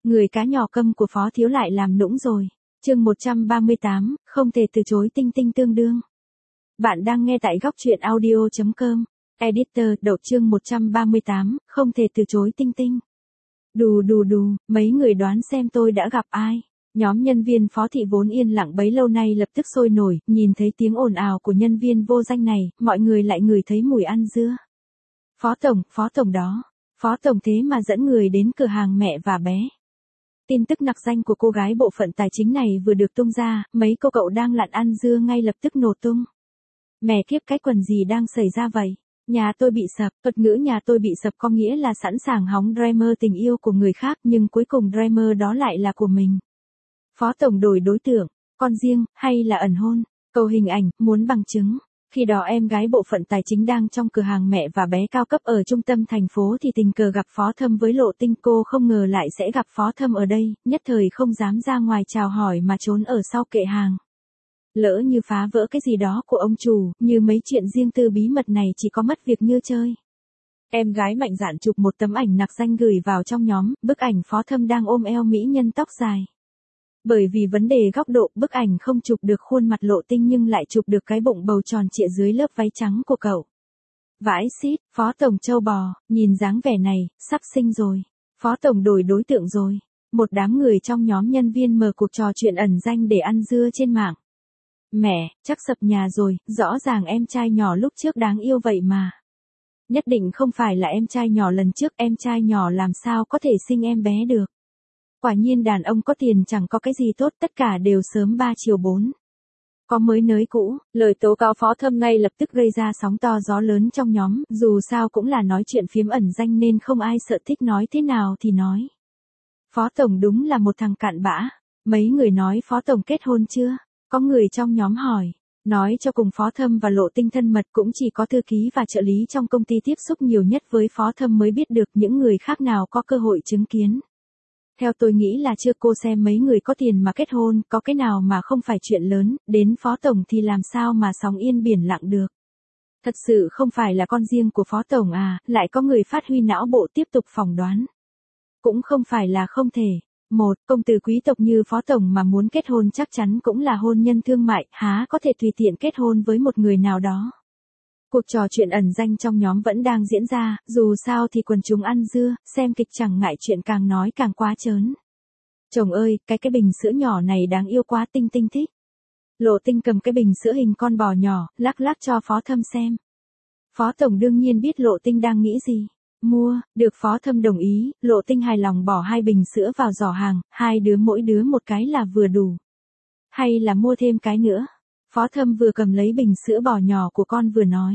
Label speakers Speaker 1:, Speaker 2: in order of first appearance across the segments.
Speaker 1: Người cá nhỏ câm của Phó Thiếu lại làm nũng rồi. Chương 138, không thể từ chối Tinh Tinh tương đương. Bạn đang nghe tại góc truyện audio.com. Editor, đậu chương 138, không thể từ chối Tinh Tinh. Đù, mấy người đoán xem tôi đã gặp ai. Nhóm nhân viên Phó Thị vốn yên lặng bấy lâu nay lập tức sôi nổi, nhìn thấy tiếng ồn ào của nhân viên vô danh này, mọi người lại ngửi thấy mùi ăn dưa. Phó Tổng đó. Phó Tổng thế mà dẫn người đến cửa hàng mẹ và bé. Tin tức nặc danh của cô gái bộ phận tài chính này vừa được tung ra, mấy cô cậu đang lặn ăn dưa ngay lập tức nổ tung. Mẹ kiếp, cái quần gì đang xảy ra vậy? Nhà tôi bị sập, thuật ngữ nhà tôi bị sập có nghĩa là sẵn sàng hóng Dreamer tình yêu của người khác nhưng cuối cùng Dreamer đó lại là của mình. Phó Tổng đổi đối tượng, con riêng, hay là ẩn hôn? Cầu hình ảnh, muốn bằng chứng. Khi đó em gái bộ phận tài chính đang trong cửa hàng mẹ và bé cao cấp ở trung tâm thành phố thì tình cờ gặp Phó Thâm với Lộ Tinh, cô không ngờ lại sẽ gặp Phó Thâm ở đây, nhất thời không dám ra ngoài chào hỏi mà trốn ở sau kệ hàng. Lỡ như phá vỡ cái gì đó của ông chủ, như mấy chuyện riêng tư bí mật này chỉ có mất việc như chơi. Em gái mạnh dạn chụp một tấm ảnh nặc danh gửi vào trong nhóm, bức ảnh Phó Thâm đang ôm eo mỹ nhân tóc dài. Bởi vì vấn đề góc độ, bức ảnh không chụp được khuôn mặt Lộ Tinh nhưng lại chụp được cái bụng bầu tròn trịa dưới lớp váy trắng của cậu. Vãi xít, Phó Tổng trâu bò, nhìn dáng vẻ này, sắp sinh rồi. Phó Tổng đổi đối tượng rồi. Một đám người trong nhóm nhân viên mở cuộc trò chuyện ẩn danh để ăn dưa trên mạng. Mẹ, chắc sập nhà rồi, rõ ràng em trai nhỏ lúc trước đáng yêu vậy mà. Nhất định không phải là em trai nhỏ lần trước, em trai nhỏ làm sao có thể sinh em bé được. Quả nhiên đàn ông có tiền chẳng có cái gì tốt, tất cả đều sớm 3 chiều 4. Có mới nới cũ, lời tố cáo Phó Thâm ngay lập tức gây ra sóng to gió lớn trong nhóm, dù sao cũng là nói chuyện phiếm ẩn danh nên không ai sợ, thích nói thế nào thì nói. Phó Tổng đúng là một thằng cặn bã. Mấy người nói Phó Tổng kết hôn chưa? Có người trong nhóm hỏi. Nói cho cùng Phó Thâm và Lộ Tinh thân mật, cũng chỉ có thư ký và trợ lý trong công ty tiếp xúc nhiều nhất với Phó Thâm mới biết được, những người khác nào có cơ hội chứng kiến. Theo tôi nghĩ là chưa, cô xem mấy người có tiền mà kết hôn, có cái nào mà không phải chuyện lớn, đến Phó Tổng thì làm sao mà sóng yên biển lặng được. Thật sự không phải là con riêng của Phó Tổng à, lại có người phát huy não bộ tiếp tục phỏng đoán. Cũng không phải là không thể. Một, công tử quý tộc như Phó Tổng mà muốn kết hôn chắc chắn cũng là hôn nhân thương mại, há có thể tùy tiện kết hôn với một người nào đó. Cuộc trò chuyện ẩn danh trong nhóm vẫn đang diễn ra, dù sao thì quần chúng ăn dưa, xem kịch chẳng ngại chuyện, càng nói càng quá trớn. Chồng ơi, cái bình sữa nhỏ này đáng yêu quá, Tinh Tinh thích. Lộ Tinh cầm cái bình sữa hình con bò nhỏ, lắc lắc cho Phó Thâm xem. Phó Tổng đương nhiên biết Lộ Tinh đang nghĩ gì. Mua, được Phó Thâm đồng ý, Lộ Tinh hài lòng bỏ 2 bình sữa vào giỏ hàng, 2 đứa mỗi đứa một cái là vừa đủ. Hay là mua thêm cái nữa? Phó Thâm vừa cầm lấy bình sữa bò nhỏ của con vừa nói.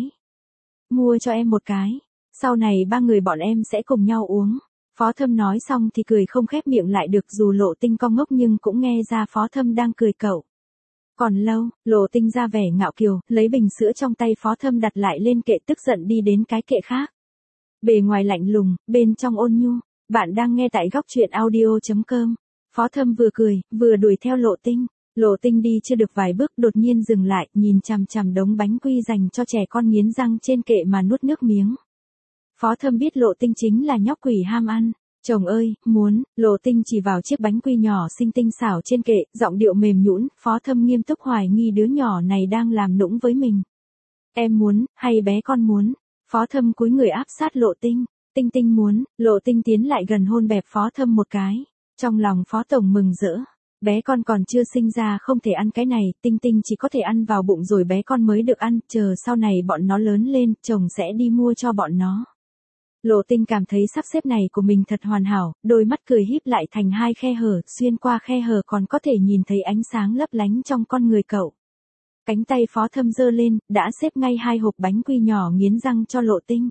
Speaker 1: Mua cho em một cái, sau này 3 người bọn em sẽ cùng nhau uống. Phó Thâm nói xong thì cười không khép miệng lại được, dù Lộ Tinh con ngốc nhưng cũng nghe ra Phó Thâm đang cười cậu. Còn lâu, Lộ Tinh ra vẻ ngạo kiều, lấy bình sữa trong tay Phó Thâm đặt lại lên kệ, tức giận đi đến cái kệ khác. Bề ngoài lạnh lùng, bên trong ôn nhu. Bạn đang nghe tại góc truyện audio.com. Phó Thâm vừa cười, vừa đuổi theo Lộ Tinh. Lộ Tinh đi chưa được vài bước đột nhiên dừng lại, nhìn chằm chằm đống bánh quy dành cho trẻ con nghiến răng trên kệ mà nuốt nước miếng. Phó Thâm biết Lộ Tinh chính là nhóc quỷ ham ăn. Chồng ơi, muốn, Lộ Tinh chỉ vào chiếc bánh quy nhỏ xinh tinh xảo trên kệ, giọng điệu mềm nhũn. Phó Thâm nghiêm túc hoài nghi đứa nhỏ này đang làm nũng với mình. Em muốn, hay bé con muốn? Phó Thâm cúi người áp sát Lộ Tinh. Tinh Tinh muốn. Lộ Tinh tiến lại gần hôn bẹp Phó Thâm một cái. Trong lòng Phó Tổng mừng rỡ. Bé con còn chưa sinh ra không thể ăn cái này, Tinh Tinh chỉ có thể ăn vào bụng rồi bé con mới được ăn, chờ sau này bọn nó lớn lên, chồng sẽ đi mua cho bọn nó. Lộ Tinh cảm thấy sắp xếp này của mình thật hoàn hảo, đôi mắt cười híp lại thành 2 khe hở, xuyên qua khe hở còn có thể nhìn thấy ánh sáng lấp lánh trong con người cậu. Cánh tay Phó Thâm giơ lên, đã xếp ngay 2 hộp bánh quy nhỏ nghiến răng cho Lộ Tinh.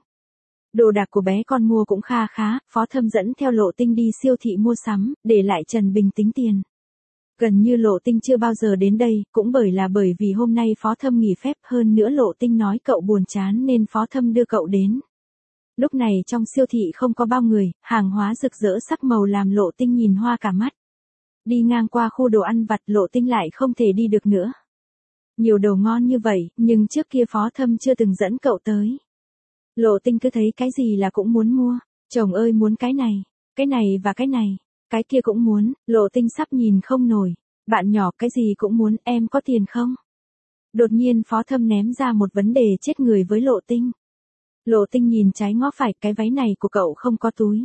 Speaker 1: Đồ đạc của bé con mua cũng kha khá, Phó Thâm dẫn theo Lộ Tinh đi siêu thị mua sắm, để lại Trần Bình tính tiền. Gần như Lộ Tinh chưa bao giờ đến đây, cũng bởi vì hôm nay Phó Thâm nghỉ phép, hơn nữa Lộ Tinh nói cậu buồn chán nên Phó Thâm đưa cậu đến. Lúc này trong siêu thị không có bao người, hàng hóa rực rỡ sắc màu làm Lộ Tinh nhìn hoa cả mắt. Đi ngang qua khu đồ ăn vặt, Lộ Tinh lại không thể đi được nữa. Nhiều đồ ngon như vậy, nhưng trước kia Phó Thâm chưa từng dẫn cậu tới. Lộ Tinh cứ thấy cái gì là cũng muốn mua. Chồng ơi, muốn cái này và cái này. cái kia cũng muốn, Lộ Tinh sắp nhìn không nổi. Bạn nhỏ cái gì cũng muốn, em có tiền không? Đột nhiên Phó Thâm ném ra một vấn đề chết người với Lộ Tinh. Lộ Tinh nhìn trái ngó phải, cái váy này của cậu không có túi.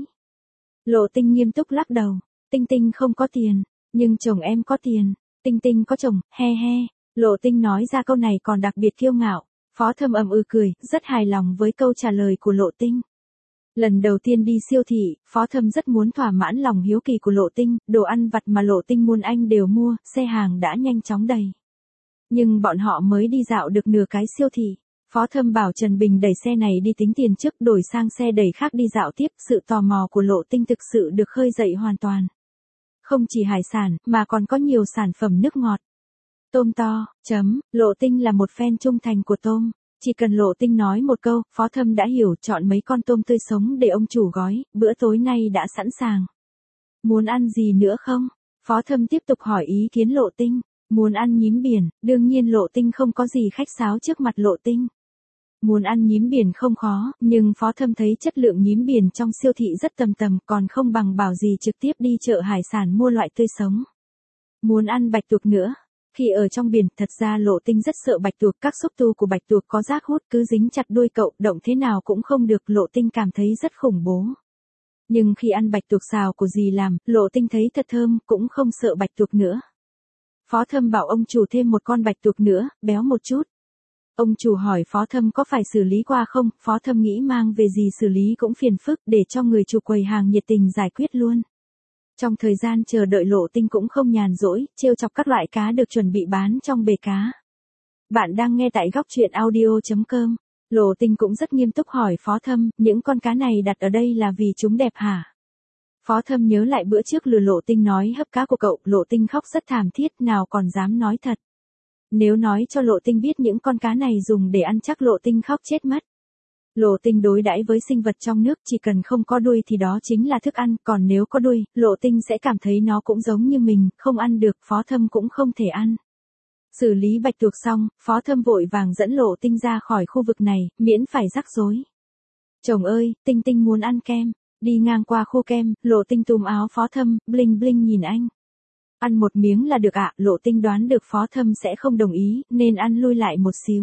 Speaker 1: Lộ Tinh nghiêm túc lắc đầu. Tinh Tinh không có tiền, nhưng chồng em có tiền. Tinh Tinh có chồng, he he. Lộ Tinh nói ra câu này còn đặc biệt kiêu ngạo. Phó Thâm cười, rất hài lòng với câu trả lời của Lộ Tinh. Lần đầu tiên đi siêu thị, Phó Thâm rất muốn thỏa mãn lòng hiếu kỳ của Lộ Tinh, đồ ăn vặt mà Lộ Tinh muốn anh đều mua, xe hàng đã nhanh chóng đầy. Nhưng bọn họ mới đi dạo được nửa cái siêu thị. Phó Thâm bảo Trần Bình đẩy xe này đi tính tiền trước, đổi sang xe đẩy khác đi dạo tiếp, sự tò mò của Lộ Tinh thực sự được khơi dậy hoàn toàn. Không chỉ hải sản, mà còn có nhiều sản phẩm nước ngọt. Tôm to, Lộ Tinh là một fan trung thành của tôm. Chỉ cần Lộ Tinh nói một câu, Phó Thâm đã hiểu, chọn mấy con tôm tươi sống để ông chủ gói, bữa tối nay đã sẵn sàng. Muốn ăn gì nữa không? Phó Thâm tiếp tục hỏi ý kiến Lộ Tinh. Muốn ăn nhím biển, đương nhiên Lộ Tinh không có gì khách sáo trước mặt Lộ Tinh. Muốn ăn nhím biển không khó, nhưng Phó Thâm thấy chất lượng nhím biển trong siêu thị rất tầm, còn không bằng bảo gì trực tiếp đi chợ hải sản mua loại tươi sống. Muốn ăn bạch tuộc nữa. Khi ở trong biển, thật ra Lộ Tinh rất sợ bạch tuộc, các xúc tu của bạch tuộc có rác hút cứ dính chặt đuôi cậu, động thế nào cũng không được, Lộ Tinh cảm thấy rất khủng bố. Nhưng khi ăn bạch tuộc xào của dì làm, Lộ Tinh thấy thật thơm, cũng không sợ bạch tuộc nữa. Phó Thâm bảo ông chủ thêm một con bạch tuộc nữa, béo một chút. Ông chủ hỏi Phó Thâm có phải xử lý qua không, Phó Thâm nghĩ mang về gì xử lý cũng phiền phức, để cho người chủ quầy hàng nhiệt tình giải quyết luôn. Trong thời gian chờ đợi Lộ Tinh cũng không nhàn rỗi, trêu chọc các loại cá được chuẩn bị bán trong bể cá. Bạn đang nghe tại góc truyện audio.com. Lộ Tinh cũng rất nghiêm túc hỏi Phó Thâm, những con cá này đặt ở đây là vì chúng đẹp hả? Phó Thâm nhớ lại bữa trước lừa Lộ Tinh nói hấp cá của cậu, Lộ Tinh khóc rất thảm thiết, nào còn dám nói thật. Nếu nói cho Lộ Tinh biết những con cá này dùng để ăn chắc Lộ Tinh khóc chết mất. Lộ Tinh đối đãi với sinh vật trong nước, chỉ cần không có đuôi thì đó chính là thức ăn, còn nếu có đuôi, Lộ Tinh sẽ cảm thấy nó cũng giống như mình, không ăn được, Phó Thâm cũng không thể ăn. Xử lý bạch tuộc xong, Phó Thâm vội vàng dẫn Lộ Tinh ra khỏi khu vực này, miễn phải rắc rối. Chồng ơi, Tinh Tinh muốn ăn kem. Đi ngang qua khu kem, Lộ Tinh túm áo Phó Thâm, bling bling nhìn anh. Ăn một miếng là được ạ, Lộ Tinh đoán được Phó Thâm sẽ không đồng ý, nên ăn lui lại một xíu.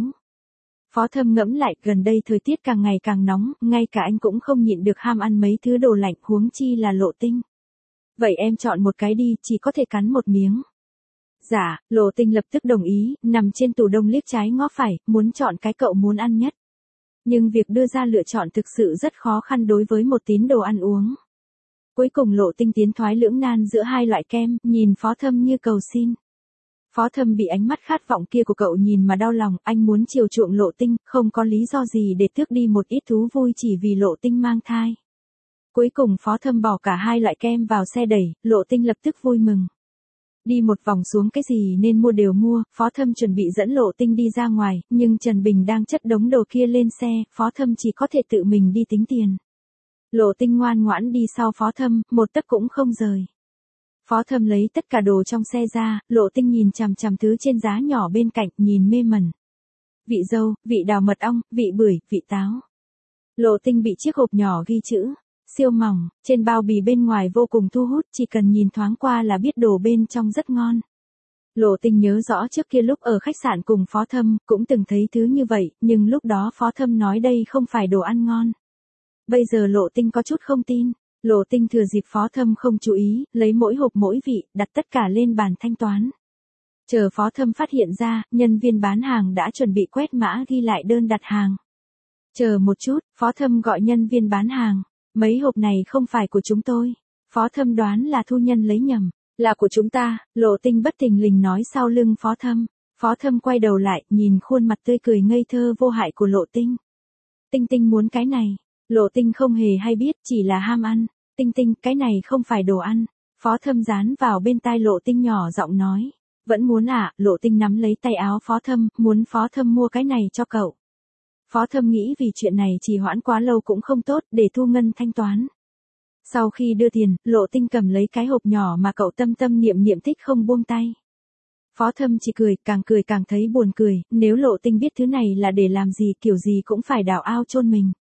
Speaker 1: Phó Thâm ngẫm lại, gần đây thời tiết càng ngày càng nóng, ngay cả anh cũng không nhịn được ham ăn mấy thứ đồ lạnh, huống chi là Lộ Tinh. Vậy em chọn một cái đi, chỉ có thể cắn một miếng. Dạ, Lộ Tinh lập tức đồng ý, nằm trên tủ đông liếc trái ngó phải, muốn chọn cái cậu muốn ăn nhất. Nhưng việc đưa ra lựa chọn thực sự rất khó khăn đối với một tín đồ ăn uống. Cuối cùng Lộ Tinh tiến thoái lưỡng nan giữa hai loại kem, nhìn Phó Thâm như cầu xin. Phó Thâm bị ánh mắt khát vọng kia của cậu nhìn mà đau lòng, anh muốn chiều chuộng Lộ Tinh, không có lý do gì để tước đi một ít thú vui chỉ vì Lộ Tinh mang thai. Cuối cùng Phó Thâm bỏ cả hai loại kem vào xe đẩy, Lộ Tinh lập tức vui mừng. Đi một vòng xuống cái gì nên mua đều mua, Phó Thâm chuẩn bị dẫn Lộ Tinh đi ra ngoài, nhưng Trần Bình đang chất đống đồ kia lên xe, Phó Thâm chỉ có thể tự mình đi tính tiền. Lộ Tinh ngoan ngoãn đi sau Phó Thâm, một tấc cũng không rời. Phó Thâm lấy tất cả đồ trong xe ra, Lộ Tinh nhìn chằm chằm thứ trên giá nhỏ bên cạnh, nhìn mê mẩn. Vị dâu, vị đào mật ong, vị bưởi, vị táo. Lộ Tinh bị chiếc hộp nhỏ ghi chữ siêu mỏng, trên bao bì bên ngoài vô cùng thu hút, chỉ cần nhìn thoáng qua là biết đồ bên trong rất ngon. Lộ Tinh nhớ rõ trước kia lúc ở khách sạn cùng Phó Thâm, cũng từng thấy thứ như vậy, nhưng lúc đó Phó Thâm nói đây không phải đồ ăn ngon. Bây giờ Lộ Tinh có chút không tin. Lộ Tinh thừa dịp Phó Thâm không chú ý, lấy mỗi hộp mỗi vị, đặt tất cả lên bàn thanh toán. Chờ Phó Thâm phát hiện ra, nhân viên bán hàng đã chuẩn bị quét mã ghi lại đơn đặt hàng. Chờ một chút, Phó Thâm gọi nhân viên bán hàng. Mấy hộp này không phải của chúng tôi. Phó Thâm đoán là thu nhân lấy nhầm. Là của chúng ta, Lộ Tinh bất thình lình nói sau lưng Phó Thâm. Phó Thâm quay đầu lại, nhìn khuôn mặt tươi cười ngây thơ vô hại của Lộ Tinh. Tinh Tinh muốn cái này. Lộ Tinh không hề hay biết, chỉ là ham ăn. Tinh Tinh, cái này không phải đồ ăn. Phó Thâm dán vào bên tai Lộ Tinh nhỏ giọng nói. Vẫn muốn à, Lộ Tinh nắm lấy tay áo Phó Thâm, muốn Phó Thâm mua cái này cho cậu. Phó Thâm nghĩ vì chuyện này trì hoãn quá lâu cũng không tốt, để thu ngân thanh toán. Sau khi đưa tiền, Lộ Tinh cầm lấy cái hộp nhỏ mà cậu tâm tâm niệm niệm thích không buông tay. Phó Thâm chỉ cười càng thấy buồn cười, nếu Lộ Tinh biết thứ này là để làm gì kiểu gì cũng phải đào ao chôn mình.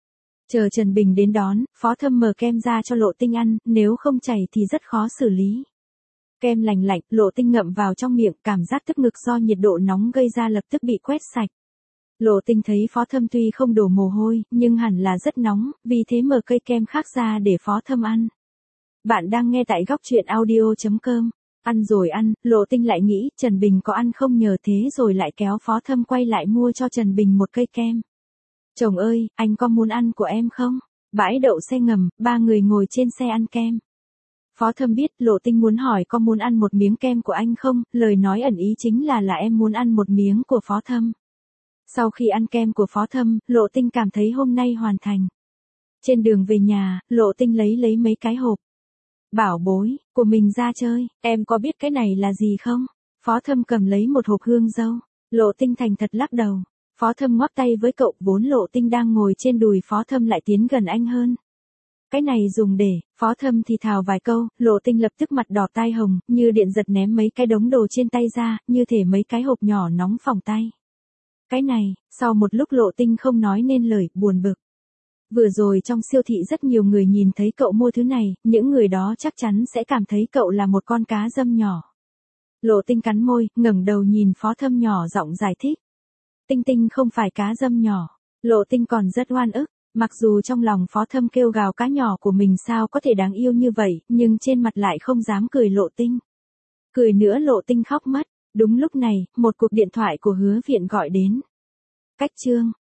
Speaker 1: Chờ Trần Bình đến đón, Phó Thâm mở kem ra cho Lộ Tinh ăn, nếu không chảy thì rất khó xử lý. Kem lành lạnh, Lộ Tinh ngậm vào trong miệng, cảm giác tức ngực do nhiệt độ nóng gây ra lập tức bị quét sạch. Lộ Tinh thấy Phó Thâm tuy không đổ mồ hôi, nhưng hẳn là rất nóng, vì thế mở cây kem khác ra để Phó Thâm ăn. Bạn đang nghe tại góc truyện audio.com. Ăn rồi ăn, Lộ Tinh lại nghĩ Trần Bình có ăn không nhờ thế rồi lại kéo Phó Thâm quay lại mua cho Trần Bình một cây kem. Chồng ơi, anh có muốn ăn của em không? Bãi đậu xe ngầm, ba người ngồi trên xe ăn kem. Phó Thâm biết Lộ Tinh muốn hỏi có muốn ăn một miếng kem của anh không, lời nói ẩn ý chính là em muốn ăn một miếng của Phó Thâm. Sau khi ăn kem của Phó Thâm, Lộ Tinh cảm thấy hôm nay hoàn thành. Trên đường về nhà, Lộ Tinh lấy mấy cái hộp. Bảo bối, của mình ra chơi, em có biết cái này là gì không? Phó Thâm cầm lấy một hộp hương dâu. Lộ Tinh thành thật lắc đầu. Phó Thâm ngoắc tay với cậu, vốn Lộ Tinh đang ngồi trên đùi Phó Thâm lại tiến gần anh hơn. Cái này dùng để, Phó Thâm thì thào vài câu, Lộ Tinh lập tức mặt đỏ tai hồng, như điện giật ném mấy cái đống đồ trên tay ra, như thể mấy cái hộp nhỏ nóng phỏng tay. Cái này, sau một lúc Lộ Tinh không nói nên lời, buồn bực. Vừa rồi trong siêu thị rất nhiều người nhìn thấy cậu mua thứ này, những người đó chắc chắn sẽ cảm thấy cậu là một con cá dâm nhỏ. Lộ Tinh cắn môi, ngẩng đầu nhìn Phó Thâm nhỏ giọng giải thích. Tinh Tinh không phải cá dâm nhỏ. Lộ Tinh còn rất oan ức, mặc dù trong lòng Phó Thâm kêu gào cá nhỏ của mình sao có thể đáng yêu như vậy, nhưng trên mặt lại không dám cười Lộ Tinh. Cười nữa Lộ Tinh khóc mất. Đúng lúc này, một cuộc điện thoại của Hứa Viện gọi đến. Cách chương.